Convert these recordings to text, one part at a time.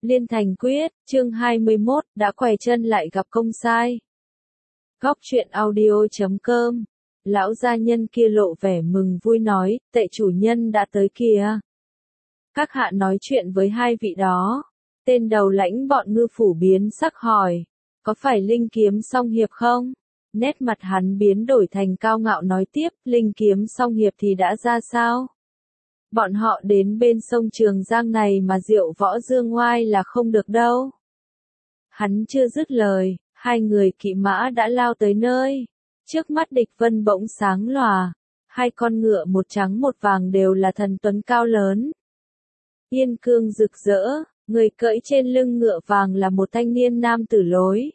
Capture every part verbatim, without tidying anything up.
Liên Thành Quyết, chương hai mươi mốt, đã quay chân lại gặp công sai. Góc truyện audio chấm com. Lão gia nhân kia lộ vẻ mừng vui nói, tệ chủ nhân đã tới kìa. Các hạ nói chuyện với hai vị đó. Tên đầu lãnh bọn ngư phủ biến sắc hỏi, có phải Linh Kiếm Song Hiệp không? Nét mặt hắn biến đổi thành cao ngạo nói tiếp, Linh Kiếm Song Hiệp thì đã ra sao? Bọn họ đến bên sông Trường Giang này mà diệu võ dương oai là không được đâu. Hắn chưa dứt lời, hai người kỵ mã đã lao tới nơi. Trước mắt địch vân bỗng sáng lòa. Hai con ngựa một trắng một vàng đều là thần tuấn cao lớn. Yên cương rực rỡ, người cưỡi trên lưng ngựa vàng là một thanh niên nam tử lối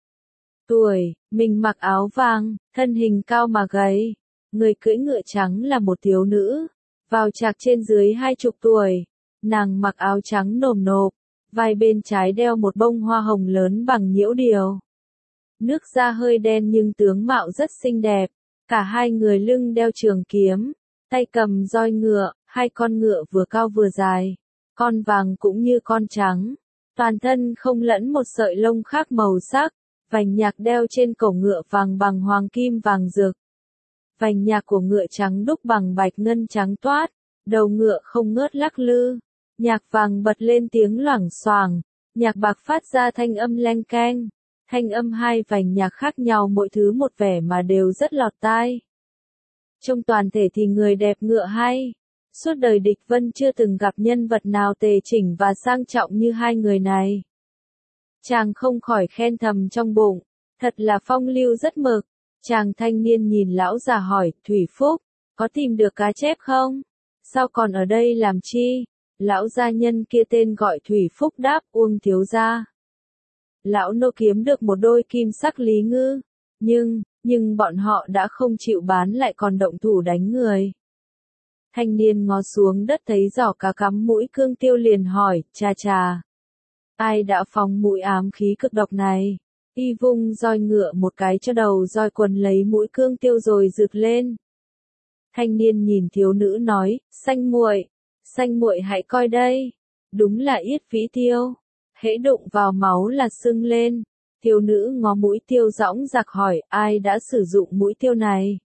tuổi, mình mặc áo vàng, thân hình cao mà gầy. Người cưỡi ngựa trắng là một thiếu nữ, vào trạc trên dưới hai chục tuổi. Nàng mặc áo trắng nồm nộp, vai bên trái đeo một bông hoa hồng lớn bằng nhiễu điều. Nước da hơi đen nhưng tướng mạo rất xinh đẹp. Cả hai người lưng đeo trường kiếm, tay cầm roi ngựa, hai con ngựa vừa cao vừa dài. Con vàng cũng như con trắng, toàn thân không lẫn một sợi lông khác màu sắc. Vành nhạc đeo trên cổ ngựa vàng bằng hoàng kim vàng rực. Vành nhạc của ngựa trắng đúc bằng bạch ngân trắng toát, đầu ngựa không ngớt lắc lư. Nhạc vàng bật lên tiếng loảng xoảng, nhạc bạc phát ra thanh âm leng keng. Thanh âm hai vành nhạc khác nhau mỗi thứ một vẻ mà đều rất lọt tai. Trong toàn thể thì người đẹp ngựa hay. Suốt đời địch vân chưa từng gặp nhân vật nào tề chỉnh và sang trọng như hai người này. Chàng không khỏi khen thầm trong bụng, thật là phong lưu rất mực. Chàng thanh niên nhìn lão già hỏi, Thủy Phúc, có tìm được cá chép không? Sao còn ở đây làm chi? Lão gia nhân kia tên gọi Thủy Phúc đáp, Uông thiếu gia. Lão nô kiếm được một đôi kim sắc lý ngư, nhưng, nhưng bọn họ đã không chịu bán lại còn động thủ đánh người. Thanh niên ngó xuống đất thấy giỏ cá cắm mũi cương tiêu liền hỏi, chà chà. Ai đã phóng mũi ám khí cực độc này? Y vung roi ngựa một cái cho đầu roi quần lấy mũi cương tiêu rồi rực lên. Thanh niên nhìn thiếu nữ nói, xanh muội, xanh muội hãy coi đây. Đúng là yết phỉ tiêu. Hễ đụng vào máu là sưng lên. Thiếu nữ ngó mũi tiêu dõng dạc hỏi, ai đã sử dụng mũi tiêu này?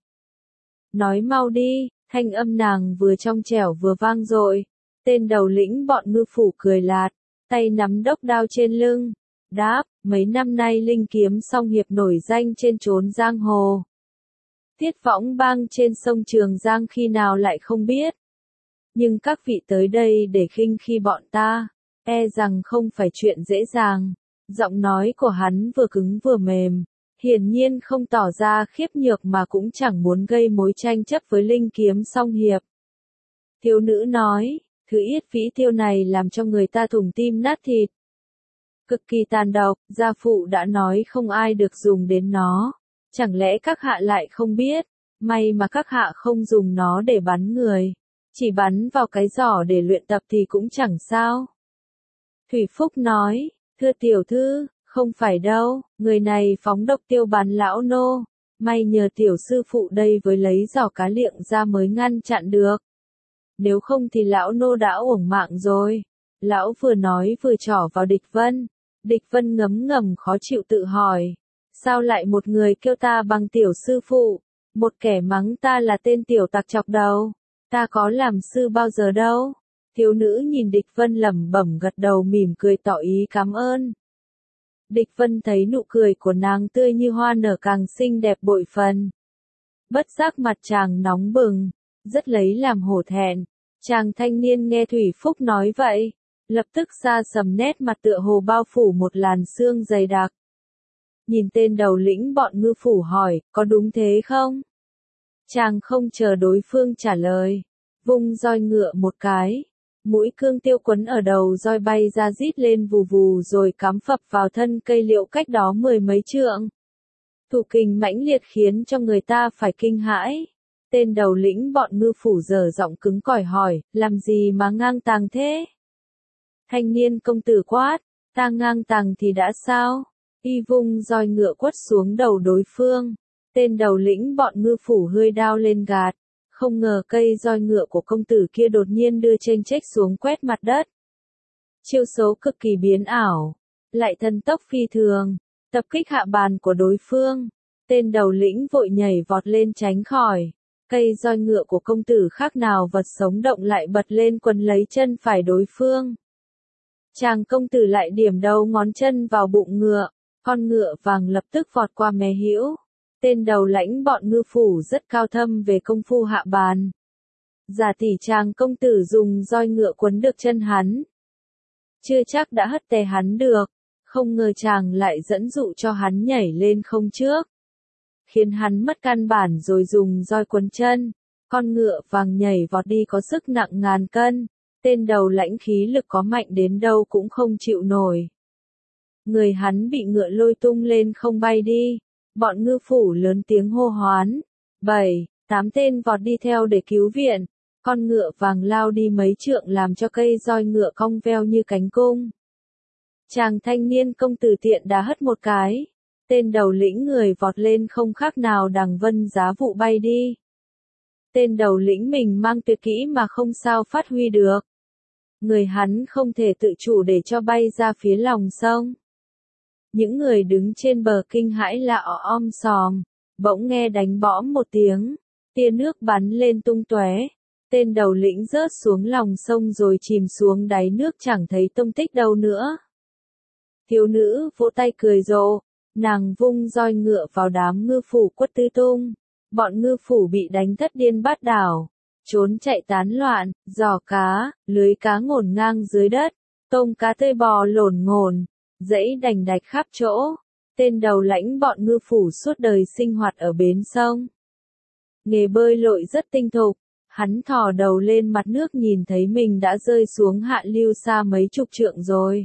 Nói mau đi, thanh âm nàng vừa trong trẻo vừa vang dội. Tên đầu lĩnh bọn ngư phủ cười lạt, tay nắm đốc đao trên lưng. Đáp, mấy năm nay Linh Kiếm Song Hiệp nổi danh trên chốn giang hồ. Tiết võng bang trên sông Trường Giang khi nào lại không biết. Nhưng các vị tới đây để khinh khi bọn ta, e rằng không phải chuyện dễ dàng. Giọng nói của hắn vừa cứng vừa mềm, hiển nhiên không tỏ ra khiếp nhược mà cũng chẳng muốn gây mối tranh chấp với Linh Kiếm Song Hiệp. Thiếu nữ nói, thứ yết phỉ tiêu này làm cho người ta thủng tim nát thịt. Cực kỳ tàn độc, gia phụ đã nói không ai được dùng đến nó. Chẳng lẽ các hạ lại không biết? May mà các hạ không dùng nó để bắn người. Chỉ bắn vào cái giỏ để luyện tập thì cũng chẳng sao. Thủy Phúc nói, thưa tiểu thư, không phải đâu, người này phóng độc tiêu bắn lão nô. May nhờ tiểu sư phụ đây với lấy giỏ cá liệng ra mới ngăn chặn được. Nếu không thì lão nô đã uổng mạng rồi. Lão vừa nói vừa trỏ vào địch vân. Địch vân ngấm ngầm khó chịu tự hỏi. Sao lại một người kêu ta bằng tiểu sư phụ? Một kẻ mắng ta là tên tiểu tặc chọc đầu. Ta có làm sư bao giờ đâu? Thiếu nữ nhìn địch vân lẩm bẩm gật đầu mỉm cười tỏ ý cảm ơn. Địch vân thấy nụ cười của nàng tươi như hoa nở càng xinh đẹp bội phần. Bất giác mặt chàng nóng bừng, rất lấy làm hổ thẹn. Chàng thanh niên nghe Thủy Phúc nói vậy, lập tức xa sầm nét mặt tựa hồ bao phủ một làn sương dày đặc. Nhìn tên đầu lĩnh bọn ngư phủ hỏi, có đúng thế không? Chàng không chờ đối phương trả lời, vung roi ngựa một cái. Mũi cương tiêu quấn ở đầu roi bay ra rít lên vù vù rồi cắm phập vào thân cây liệu cách đó mười mấy trượng. Thủ kình mãnh liệt khiến cho người ta phải kinh hãi. Tên đầu lĩnh bọn ngư phủ dở giọng cứng cỏi hỏi, làm gì mà ngang tàng thế? Thanh niên công tử quát, ta ngang tàng thì đã sao? Y vung roi ngựa quất xuống đầu đối phương. Tên đầu lĩnh bọn ngư phủ hơi đao lên gạt. Không ngờ cây roi ngựa của công tử kia đột nhiên đưa chênh chếch xuống quét mặt đất. chiêu số cực kỳ biến ảo, lại thần tốc phi thường, tập kích hạ bàn của đối phương. Tên đầu lĩnh vội nhảy vọt lên tránh khỏi. Cây roi ngựa của công tử khác nào vật sống động lại bật lên quấn lấy chân phải đối phương. Chàng công tử lại điểm đầu ngón chân vào bụng ngựa, con ngựa vàng lập tức vọt qua mé hữu. Tên đầu lãnh bọn ngư phủ rất cao thâm về công phu hạ bàn. Giả tỷ chàng công tử dùng roi ngựa quấn được chân hắn. Chưa chắc đã hất tè hắn được, không ngờ chàng lại dẫn dụ cho hắn nhảy lên không trước. Khiến hắn mất căn bản rồi dùng roi quấn chân. Con ngựa vàng nhảy vọt đi có sức nặng ngàn cân. Tên đầu lãnh khí lực có mạnh đến đâu cũng không chịu nổi. Người hắn bị ngựa lôi tung lên không bay đi. Bọn ngư phủ lớn tiếng hô hoán. Bảy, tám tên vọt đi theo để cứu viện. Con ngựa vàng lao đi mấy trượng làm cho cây roi ngựa cong veo như cánh cung. Chàng thanh niên công tử tiện đá hất một cái. Tên đầu lĩnh người vọt lên không khác nào đằng vân giá vụ bay đi. Tên đầu lĩnh mình mang tuyệt kỹ mà không sao phát huy được. Người hắn không thể tự chủ để cho bay ra phía lòng sông. Những người đứng trên bờ kinh hãi la o om sòm, bỗng nghe đánh bõm một tiếng, tia nước bắn lên tung tóe. Tên đầu lĩnh rớt xuống lòng sông rồi chìm xuống đáy nước chẳng thấy tông tích đâu nữa. Thiếu nữ vỗ tay cười rộ, nàng vung roi ngựa vào đám ngư phủ quất tứ tung. Bọn ngư phủ bị đánh thất điên bát đảo, trốn chạy tán loạn, giò cá, lưới cá ngổn ngang dưới đất, tôm cá tơi bò lổn ngổn, dãy đành đạch khắp chỗ. Tên đầu lãnh bọn ngư phủ suốt đời sinh hoạt ở bến sông. Nghề bơi lội rất tinh thục, hắn thò đầu lên mặt nước nhìn thấy mình đã rơi xuống hạ lưu xa mấy chục trượng rồi.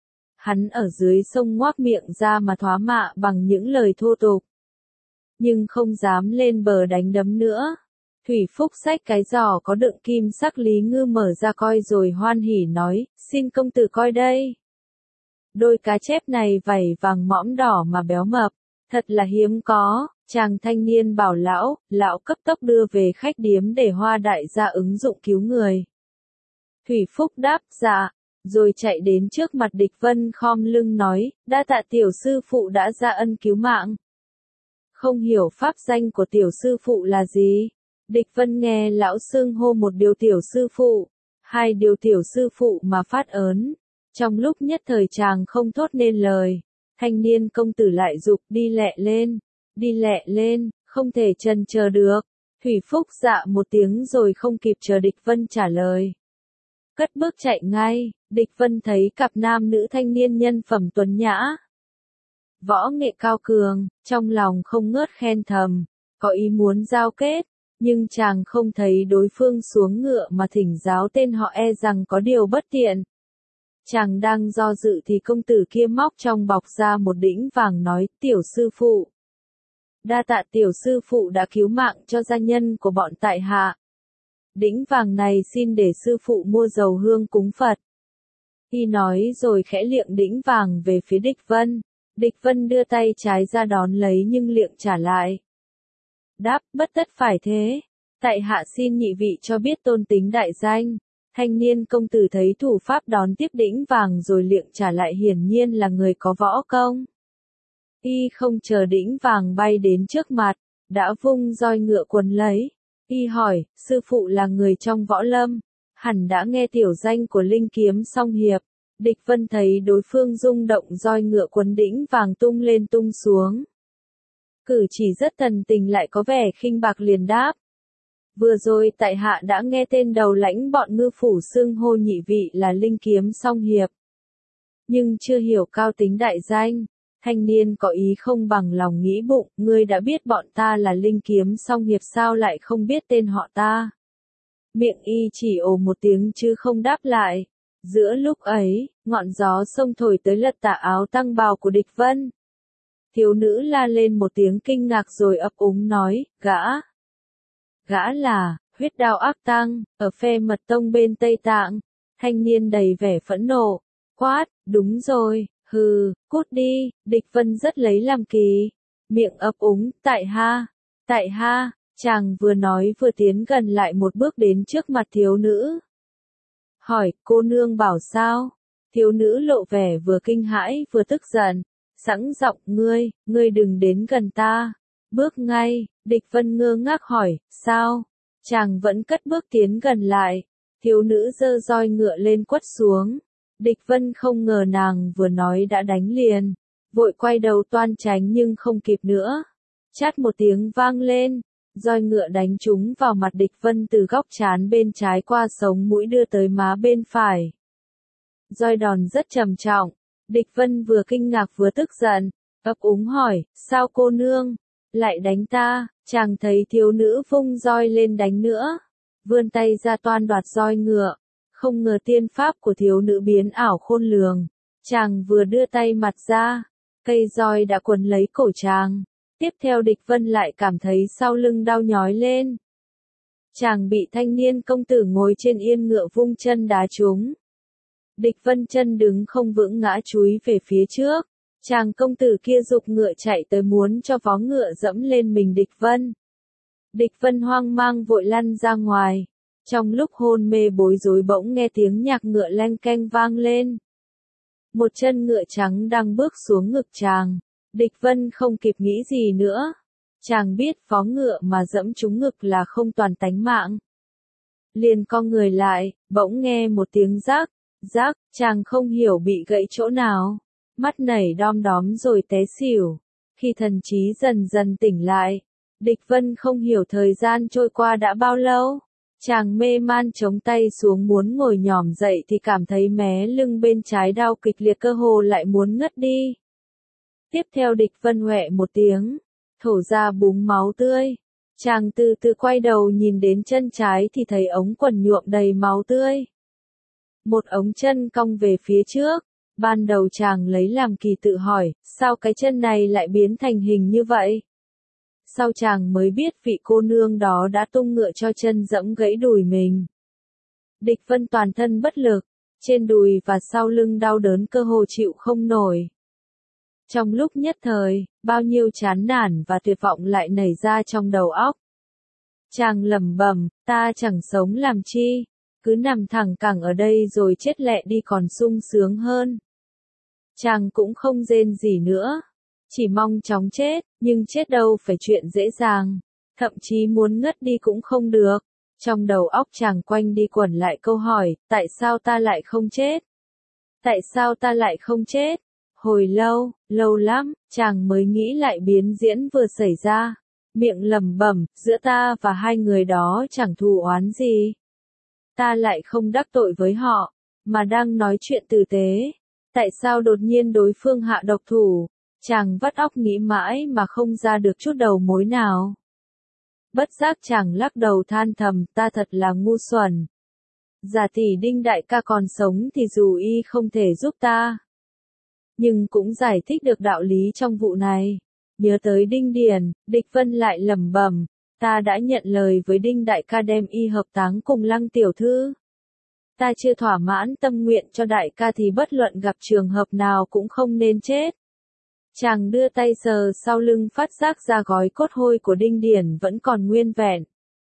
Hắn ở dưới sông ngoác miệng ra mà thoá mạ bằng những lời thô tục. Nhưng không dám lên bờ đánh đấm nữa. Thủy Phúc xách cái giỏ có đựng kim sắc Lý Ngư mở ra coi rồi hoan hỉ nói, xin công tử coi đây. Đôi cá chép này vảy vàng mõm đỏ mà béo mập, thật là hiếm có. Chàng thanh niên bảo lão, lão cấp tốc đưa về khách điếm để Hoa đại gia ứng dụng cứu người. Thủy Phúc đáp dạ, rồi chạy đến trước mặt Địch Vân khom lưng nói, đa tạ tiểu sư phụ đã ra ân cứu mạng. Không hiểu pháp danh của tiểu sư phụ là gì? Địch Vân nghe lão xưng hô một điều tiểu sư phụ, hai điều tiểu sư phụ mà phát ớn. Trong lúc nhất thời chàng không thốt nên lời, thanh niên công tử lại dục đi lẹ lên, đi lẹ lên, không thể chần chờ được. Thủy Phúc dạ một tiếng rồi không kịp chờ Địch Vân trả lời. Cất bước chạy ngay, Địch Vân thấy cặp nam nữ thanh niên nhân phẩm tuấn nhã. Võ nghệ cao cường, trong lòng không ngớt khen thầm, có ý muốn giao kết, nhưng chàng không thấy đối phương xuống ngựa mà thỉnh giáo tên họ e rằng có điều bất tiện. Chàng đang do dự thì công tử kia móc trong bọc ra một đĩnh vàng nói, tiểu sư phụ. Đa tạ tiểu sư phụ đã cứu mạng cho gia nhân của bọn tại hạ. Đĩnh vàng này xin để sư phụ mua dầu hương cúng Phật. Y nói rồi khẽ liệng đĩnh vàng về phía Địch Vân. Địch Vân đưa tay trái ra đón lấy nhưng liệng trả lại. Đáp, bất tất phải thế. Tại hạ xin nhị vị cho biết tôn tính đại danh. Thanh niên công tử thấy thủ pháp đón tiếp đĩnh vàng rồi liệng trả lại hiển nhiên là người có võ công. Y không chờ đĩnh vàng bay đến trước mặt, đã vung roi ngựa quấn lấy. Y hỏi, sư phụ là người trong võ lâm, hẳn đã nghe tiểu danh của Linh Kiếm Song Hiệp. Địch Vân thấy đối phương rung động roi ngựa quấn đĩnh vàng tung lên tung xuống. Cử chỉ rất thần tình lại có vẻ khinh bạc liền đáp. Vừa rồi tại hạ đã nghe tên đầu lãnh bọn ngư phủ xưng hô nhị vị là Linh Kiếm Song Hiệp. Nhưng chưa hiểu cao tính đại danh. Thanh niên có ý không bằng lòng nghĩ bụng, ngươi đã biết bọn ta là Linh Kiếm Song Hiệp sao lại không biết tên họ ta. Miệng y chỉ ồ một tiếng chứ không đáp lại. Giữa lúc ấy, ngọn gió sông thổi tới lật tà áo tăng bào của Địch Vân. Thiếu nữ la lên một tiếng kinh ngạc rồi ấp úng nói, gã. Gã là, huyết đao ác tăng, ở phe mật tông bên Tây Tạng. Thanh niên đầy vẻ phẫn nộ, quát, đúng rồi, hừ, cút đi. Địch Vân rất lấy làm kỳ. Miệng ấp úng, tại ha, tại ha, chàng vừa nói vừa tiến gần lại một bước đến trước mặt thiếu nữ. Hỏi, cô nương bảo sao? Thiếu nữ lộ vẻ vừa kinh hãi vừa tức giận, sẵn giọng ngươi, ngươi đừng đến gần ta. Bước ngay, Địch Vân ngơ ngác hỏi, sao? Chàng vẫn cất bước tiến gần lại, thiếu nữ giơ roi ngựa lên quất xuống. Địch Vân không ngờ nàng vừa nói đã đánh liền, vội quay đầu toan tránh nhưng không kịp nữa. Chát một tiếng vang lên, roi ngựa đánh trúng vào mặt Địch Vân từ góc trán bên trái qua sống mũi đưa tới má bên phải. Roi đòn rất trầm trọng, Địch Vân vừa kinh ngạc vừa tức giận, ấp úng hỏi, sao cô nương, lại đánh ta? Chàng thấy thiếu nữ vung roi lên đánh nữa, vươn tay ra toan đoạt roi ngựa, không ngờ tiên pháp của thiếu nữ biến ảo khôn lường, chàng vừa đưa tay mặt ra, cây roi đã quấn lấy cổ chàng, tiếp theo Địch Vân lại cảm thấy sau lưng đau nhói lên. Chàng bị thanh niên công tử ngồi trên yên ngựa vung chân đá trúng. Địch Vân chân đứng không vững ngã chúi về phía trước. Chàng công tử kia giục ngựa chạy tới muốn cho vó ngựa dẫm lên mình Địch Vân. Địch Vân hoang mang vội lăn ra ngoài. Trong lúc hôn mê bối rối bỗng nghe tiếng nhạc ngựa leng keng vang lên. Một chân ngựa trắng đang bước xuống ngực chàng. Địch Vân không kịp nghĩ gì nữa. Chàng biết vó ngựa mà dẫm trúng ngực là không toàn tánh mạng. Liền co người lại, bỗng nghe một tiếng rác, rác, chàng không hiểu bị gãy chỗ nào. Mắt nảy đom đóm rồi té xỉu. Khi thần trí dần dần tỉnh lại, Địch Vân không hiểu thời gian trôi qua đã bao lâu. Chàng mê man chống tay xuống muốn ngồi nhòm dậy thì cảm thấy mé lưng bên trái đau kịch liệt cơ hồ lại muốn ngất đi. Tiếp theo Địch Vân hoẹ một tiếng, thổ ra búng máu tươi. Chàng từ từ quay đầu nhìn đến chân trái thì thấy ống quần nhuộm đầy máu tươi. Một ống chân cong về phía trước. Ban đầu chàng lấy làm kỳ tự hỏi, sao cái chân này lại biến thành hình như vậy? Sau chàng mới biết vị cô nương đó đã tung ngựa cho chân dẫm gãy đùi mình. Địch Vân toàn thân bất lực, trên đùi và sau lưng đau đớn cơ hồ chịu không nổi. Trong lúc nhất thời, bao nhiêu chán nản và tuyệt vọng lại nảy ra trong đầu óc. Chàng lẩm bẩm, ta chẳng sống làm chi, cứ nằm thẳng cẳng ở đây rồi chết lẹ đi còn sung sướng hơn. Chàng cũng không rên gì nữa, chỉ mong chóng chết, nhưng chết đâu phải chuyện dễ dàng, thậm chí muốn ngất đi cũng không được. Trong đầu óc chàng quanh đi quẩn lại câu hỏi, tại sao ta lại không chết? Tại sao ta lại không chết? Hồi lâu, lâu lắm, chàng mới nghĩ lại biến diễn vừa xảy ra, miệng lẩm bẩm, giữa ta và hai người đó chẳng thù oán gì. Ta lại không đắc tội với họ, mà đang nói chuyện tử tế. Tại sao đột nhiên đối phương hạ độc thủ? Chàng vắt óc nghĩ mãi mà không ra được chút đầu mối nào. Bất giác chàng lắc đầu than thầm, ta thật là ngu xuẩn. Giả tỷ Đinh đại ca còn sống thì dù y không thể giúp ta, nhưng cũng giải thích được đạo lý trong vụ này. Nhớ tới Đinh Điền, Địch Vân lại lẩm bẩm, ta đã nhận lời với Đinh đại ca đem y hợp táng cùng Lăng tiểu thư. Ta chưa thỏa mãn tâm nguyện cho đại ca thì bất luận gặp trường hợp nào cũng không nên chết. Chàng đưa tay sờ sau lưng phát giác ra gói cốt hôi của Đinh Điển vẫn còn nguyên vẹn.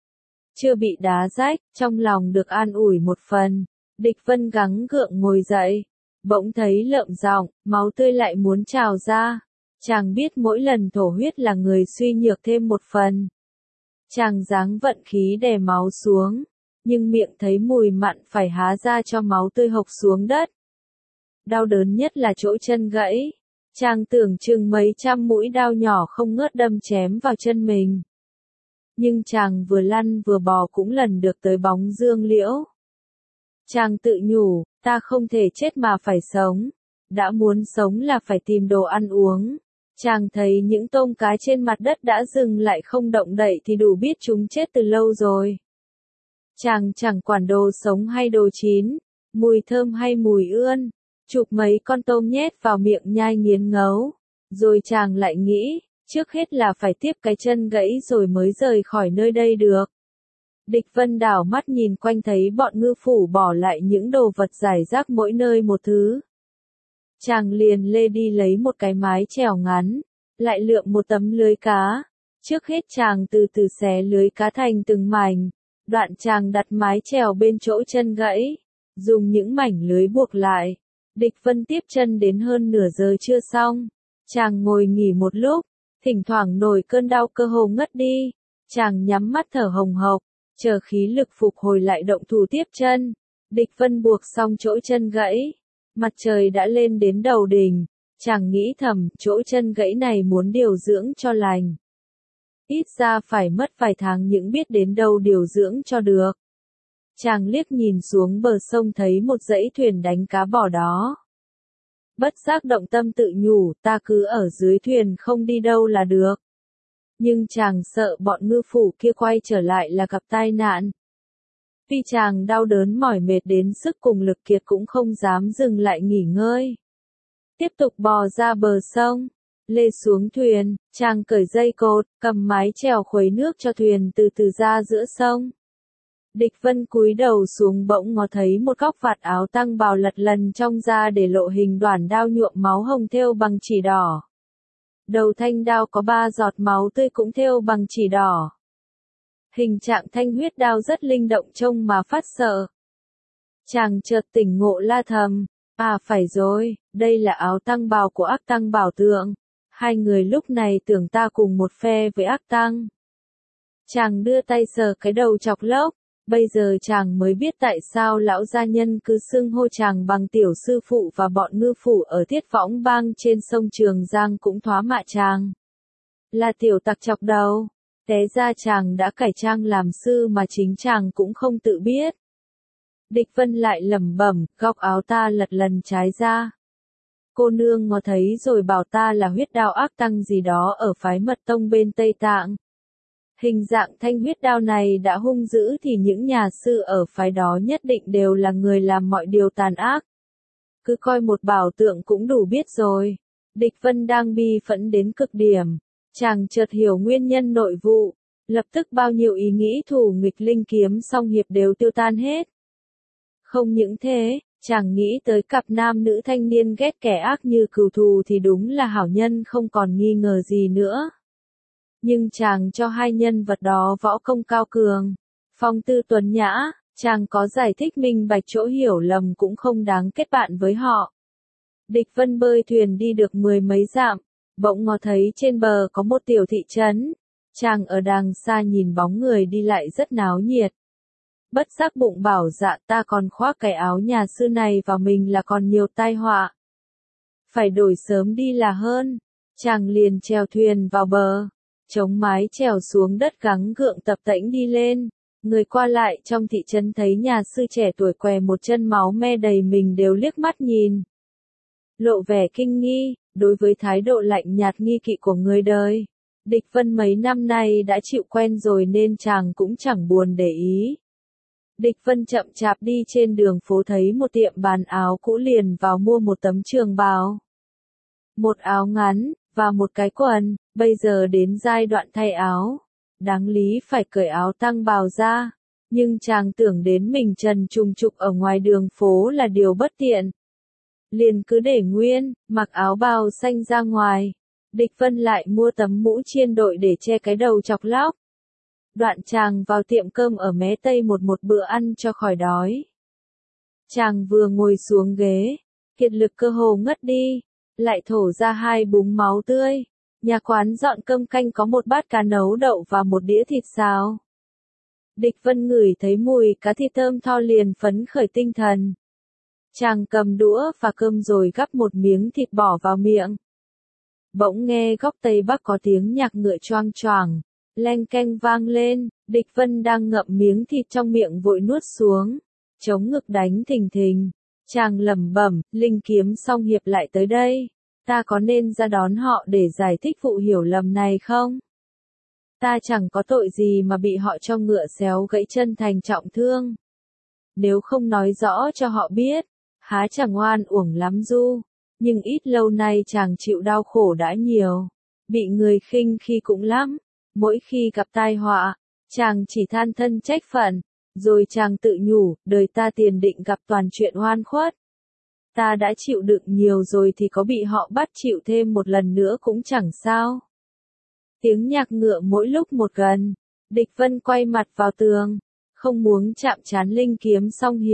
Chưa bị đá rách, trong lòng được an ủi một phần. Địch Vân gắng gượng ngồi dậy. Bỗng thấy lợm giọng, máu tươi lại muốn trào ra. Chàng biết mỗi lần thổ huyết là người suy nhược thêm một phần. Chàng giáng vận khí đè máu xuống. Nhưng miệng thấy mùi mặn phải há ra cho máu tươi hộc xuống đất. Đau đớn nhất là chỗ chân gãy. Chàng tưởng chừng mấy trăm mũi đao nhỏ không ngớt đâm chém vào chân mình. Nhưng chàng vừa lăn vừa bò cũng lần được tới bóng dương liễu. Chàng tự nhủ, ta không thể chết mà phải sống. Đã muốn sống là phải tìm đồ ăn uống. Chàng thấy những tôm cá trên mặt đất đã dừng lại không động đậy thì đủ biết chúng chết từ lâu rồi. Chàng chẳng quản đồ sống hay đồ chín, mùi thơm hay mùi ươn, chụp mấy con tôm nhét vào miệng nhai nghiến ngấu. Rồi chàng lại nghĩ, trước hết là phải tiếp cái chân gãy rồi mới rời khỏi nơi đây được. Địch Vân đảo mắt nhìn quanh thấy bọn ngư phủ bỏ lại những đồ vật rải rác mỗi nơi một thứ. Chàng liền lê đi lấy một cái mái chèo ngắn, lại lượm một tấm lưới cá. Trước hết chàng từ từ xé lưới cá thành từng mảnh. Đoạn chàng đặt mái chèo bên chỗ chân gãy, dùng những mảnh lưới buộc lại. Địch Vân tiếp chân đến hơn nửa giờ chưa xong. Chàng ngồi nghỉ một lúc, thỉnh thoảng nổi cơn đau cơ hồ ngất đi. Chàng nhắm mắt thở hồng hộc, chờ khí lực phục hồi lại động thủ tiếp chân. Địch Vân buộc xong chỗ chân gãy. Mặt trời đã lên đến đầu đỉnh. Chàng nghĩ thầm, chỗ chân gãy này muốn điều dưỡng cho lành. Ít ra phải mất vài tháng những biết đến đâu điều dưỡng cho được. Chàng liếc nhìn xuống bờ sông thấy một dãy thuyền đánh cá bỏ đó. Bất giác động tâm tự nhủ, ta cứ ở dưới thuyền không đi đâu là được. Nhưng chàng sợ bọn ngư phủ kia quay trở lại là gặp tai nạn. Tuy chàng đau đớn mỏi mệt đến sức cùng lực kiệt cũng không dám dừng lại nghỉ ngơi. Tiếp tục bò ra bờ sông, lê xuống thuyền, chàng cởi dây cột, cầm mái chèo khuấy nước cho thuyền từ từ ra giữa sông. Địch Vân cúi đầu xuống bỗng ngó thấy một góc vạt áo tăng bào lật lần trong da để lộ hình đoản đao nhuộm máu hồng thêu bằng chỉ đỏ. Đầu thanh đao có ba giọt máu tươi cũng thêu bằng chỉ đỏ. Hình trạng thanh huyết đao rất linh động trông mà phát sợ. Chàng chợt tỉnh ngộ la thầm, à phải rồi, đây là áo tăng bào của ác tăng bảo tượng. Hai người lúc này tưởng ta cùng một phe với ác tăng. Chàng đưa tay sờ cái đầu chọc lốc. Bây giờ chàng mới biết tại sao lão gia nhân cứ xưng hô chàng bằng tiểu sư phụ và bọn ngư phủ ở Thiết Võng Bang trên sông Trường Giang cũng thoá mạ chàng. Là tiểu tặc chọc đầu. Té ra chàng đã cải trang làm sư mà chính chàng cũng không tự biết. Địch Vân lại lẩm bẩm, góc áo ta lật lần trái ra. Cô nương ngó thấy rồi bảo ta là huyết đao ác tăng gì đó ở phái mật tông bên Tây Tạng. Hình dạng thanh huyết đao này đã hung dữ thì những nhà sư ở phái đó nhất định đều là người làm mọi điều tàn ác. Cứ coi một bảo tượng cũng đủ biết rồi. Địch Vân đang bi phẫn đến cực điểm. Chàng chợt hiểu nguyên nhân nội vụ. Lập tức bao nhiêu ý nghĩ thù nghịch linh kiếm song hiệp đều tiêu tan hết. Không những thế, chàng nghĩ tới cặp nam nữ thanh niên ghét kẻ ác như cừu thù thì đúng là hảo nhân không còn nghi ngờ gì nữa. Nhưng chàng cho hai nhân vật đó võ công cao cường, phong tư tuấn nhã, chàng có giải thích minh bạch chỗ hiểu lầm cũng không đáng kết bạn với họ. Địch Vân bơi thuyền đi được mười mấy dặm, bỗng ngó thấy trên bờ có một tiểu thị trấn. Chàng ở đàng xa nhìn bóng người đi lại rất náo nhiệt. Bất giác bụng bảo dạ ta còn khoác cái áo nhà sư này vào mình là còn nhiều tai họa. Phải đổi sớm đi là hơn. Chàng liền chèo thuyền vào bờ. Chống mái chèo xuống đất gắng gượng tập tễnh đi lên. Người qua lại trong thị trấn thấy nhà sư trẻ tuổi què một chân máu me đầy mình đều liếc mắt nhìn. Lộ vẻ kinh nghi, đối với thái độ lạnh nhạt nghi kỵ của người đời. Địch Vân mấy năm nay đã chịu quen rồi nên chàng cũng chẳng buồn để ý. Địch Vân chậm chạp đi trên đường phố thấy một tiệm bán áo cũ liền vào mua một tấm trường bào. Một áo ngắn, và một cái quần, bây giờ đến giai đoạn thay áo. Đáng lý phải cởi áo tăng bào ra, nhưng chàng tưởng đến mình trần trùng trục ở ngoài đường phố là điều bất tiện. Liền cứ để nguyên, mặc áo bào xanh ra ngoài. Địch Vân lại mua tấm mũ chiên đội để che cái đầu chọc lóc. Đoạn chàng vào tiệm cơm ở mé Tây một một bữa ăn cho khỏi đói. Chàng vừa ngồi xuống ghế, kiệt lực cơ hồ ngất đi, lại thổ ra hai búng máu tươi. Nhà quán dọn cơm canh có một bát cá nấu đậu và một đĩa thịt xào. Địch Vân ngửi thấy mùi cá thịt thơm tho liền phấn khởi tinh thần. Chàng cầm đũa và cơm rồi gắp một miếng thịt bỏ vào miệng. Bỗng nghe góc Tây Bắc có tiếng nhạc ngựa choang choàng, leng keng vang lên, Địch Vân đang ngậm miếng thịt trong miệng vội nuốt xuống, chống ngực đánh thình thình. Chàng lẩm bẩm, linh kiếm song hiệp lại tới đây, ta có nên ra đón họ để giải thích vụ hiểu lầm này không? Ta chẳng có tội gì mà bị họ cho ngựa xéo gãy chân thành trọng thương. Nếu không nói rõ cho họ biết, há chẳng oan uổng lắm du. Nhưng ít lâu nay chàng chịu đau khổ đã nhiều, bị người khinh khi cũng lắm. Mỗi khi gặp tai họa, chàng chỉ than thân trách phận, rồi chàng tự nhủ, đời ta tiền định gặp toàn chuyện oan khuất. Ta đã chịu đựng nhiều rồi thì có bị họ bắt chịu thêm một lần nữa cũng chẳng sao. Tiếng nhạc ngựa mỗi lúc một gần, Địch Vân quay mặt vào tường, không muốn chạm trán linh kiếm song hiệp.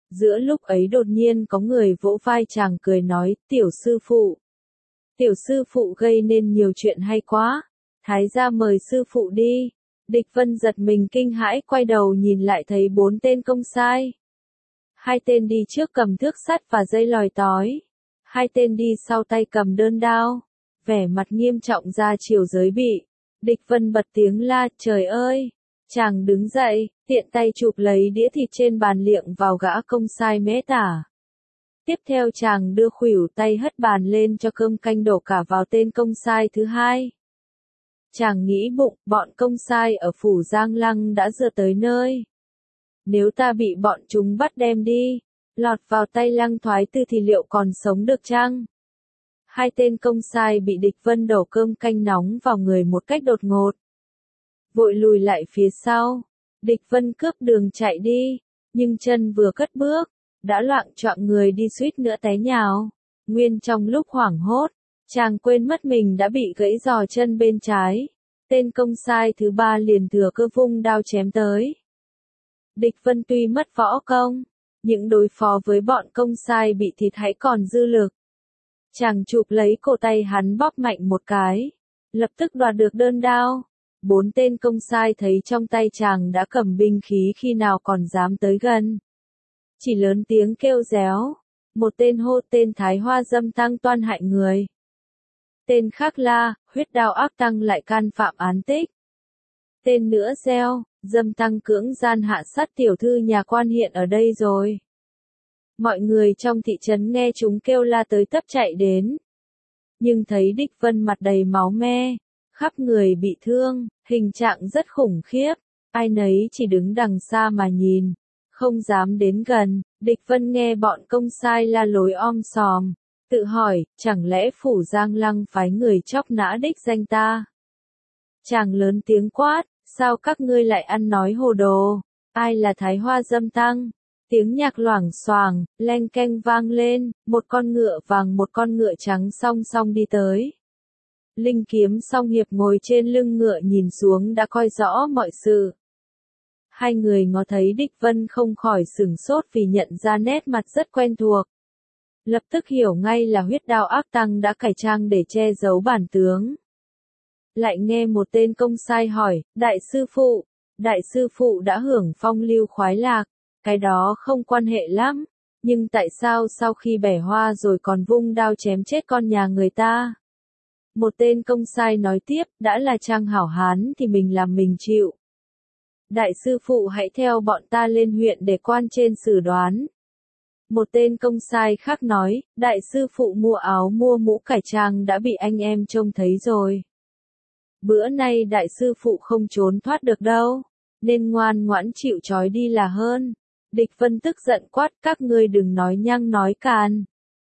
Giữa lúc ấy đột nhiên có người vỗ vai chàng cười nói, tiểu sư phụ. Tiểu sư phụ gây nên nhiều chuyện hay quá. Thái gia mời sư phụ đi. Địch Vân giật mình kinh hãi quay đầu nhìn lại thấy bốn tên công sai. Hai tên đi trước cầm thước sắt và dây lòi tói. Hai tên đi sau tay cầm đơn đao. Vẻ mặt nghiêm trọng ra chiều giới bị. Địch Vân bật tiếng la, trời ơi! Chàng đứng dậy, tiện tay chụp lấy đĩa thịt trên bàn liệng vào gã công sai mễ tả. Tiếp theo chàng đưa khuỷu tay hất bàn lên cho cơm canh đổ cả vào tên công sai thứ hai. Chàng nghĩ bụng, bọn công sai ở phủ Giang Lăng đã dựa tới nơi. Nếu ta bị bọn chúng bắt đem đi, lọt vào tay Lăng Thoái Tư thì liệu còn sống được chăng? Hai tên công sai bị Địch Vân đổ cơm canh nóng vào người một cách đột ngột. Vội lùi lại phía sau, Địch Vân cướp đường chạy đi, nhưng chân vừa cất bước, đã loạng choạng người đi suýt nữa té nhào. Nguyên trong lúc hoảng hốt, chàng quên mất mình đã bị gãy giò chân bên trái. Tên công sai thứ ba liền thừa cơ vung đao chém tới. Địch Vân tuy mất võ công, nhưng đối phó với bọn công sai bị thịt hãy còn dư lực. Chàng chụp lấy cổ tay hắn bóp mạnh một cái, lập tức đoạt được đơn đao. Bốn tên công sai thấy trong tay chàng đã cầm binh khí khi nào còn dám tới gần. Chỉ lớn tiếng kêu réo, một tên hô tên Thái Hoa Dâm Tăng toan hại người. Tên khác la, huyết đao ác tăng lại can phạm án tích. Tên nữa reo, Dâm Tăng cưỡng gian hạ sát tiểu thư nhà quan hiện ở đây rồi. Mọi người trong thị trấn nghe chúng kêu la tới tấp chạy đến. Nhưng thấy Địch Vân mặt đầy máu me, khắp người bị thương, hình trạng rất khủng khiếp. Ai nấy chỉ đứng đằng xa mà nhìn, không dám đến gần. Địch Vân nghe bọn công sai la lối om sòm, tự hỏi, chẳng lẽ phủ Giang Lăng phái người chóc nã đích danh ta? Chàng lớn tiếng quát, sao các ngươi lại ăn nói hồ đồ? Ai là Thái Hoa Dâm Tăng? Tiếng nhạc loảng xoảng, leng keng vang lên, một con ngựa vàng một con ngựa trắng song song đi tới. Linh Kiếm Song Hiệp ngồi trên lưng ngựa nhìn xuống đã coi rõ mọi sự. Hai người ngó thấy Địch Vân không khỏi sửng sốt vì nhận ra nét mặt rất quen thuộc. Lập tức hiểu ngay là huyết đao ác tăng đã cải trang để che giấu bản tướng. Lại nghe một tên công sai hỏi, đại sư phụ, đại sư phụ đã hưởng phong lưu khoái lạc, cái đó không quan hệ lắm, nhưng tại sao sau khi bẻ hoa rồi còn vung đao chém chết con nhà người ta? Một tên công sai nói tiếp, đã là trang hảo hán thì mình làm mình chịu. Đại sư phụ hãy theo bọn ta lên huyện để quan trên xử đoán. Một tên công sai khác nói, đại sư phụ mua áo mua mũ cải trang đã bị anh em trông thấy rồi. Bữa nay đại sư phụ không trốn thoát được đâu, nên ngoan ngoãn chịu trói đi là hơn. Địch Vân tức giận quát, các ngươi đừng nói nhăng nói càn.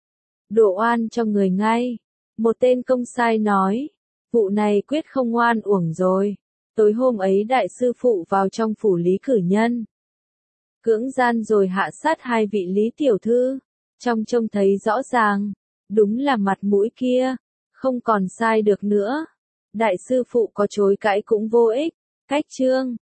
Đổ oan cho người ngay. Một tên công sai nói, vụ này quyết không oan uổng rồi. Tối hôm ấy đại sư phụ vào trong phủ Lý Cử Nhân, cưỡng gian rồi hạ sát hai vị Lý tiểu thư. Trong trông thấy rõ ràng, đúng là mặt mũi kia, không còn sai được nữa. Đại sư phụ có chối cãi cũng vô ích. Cách chương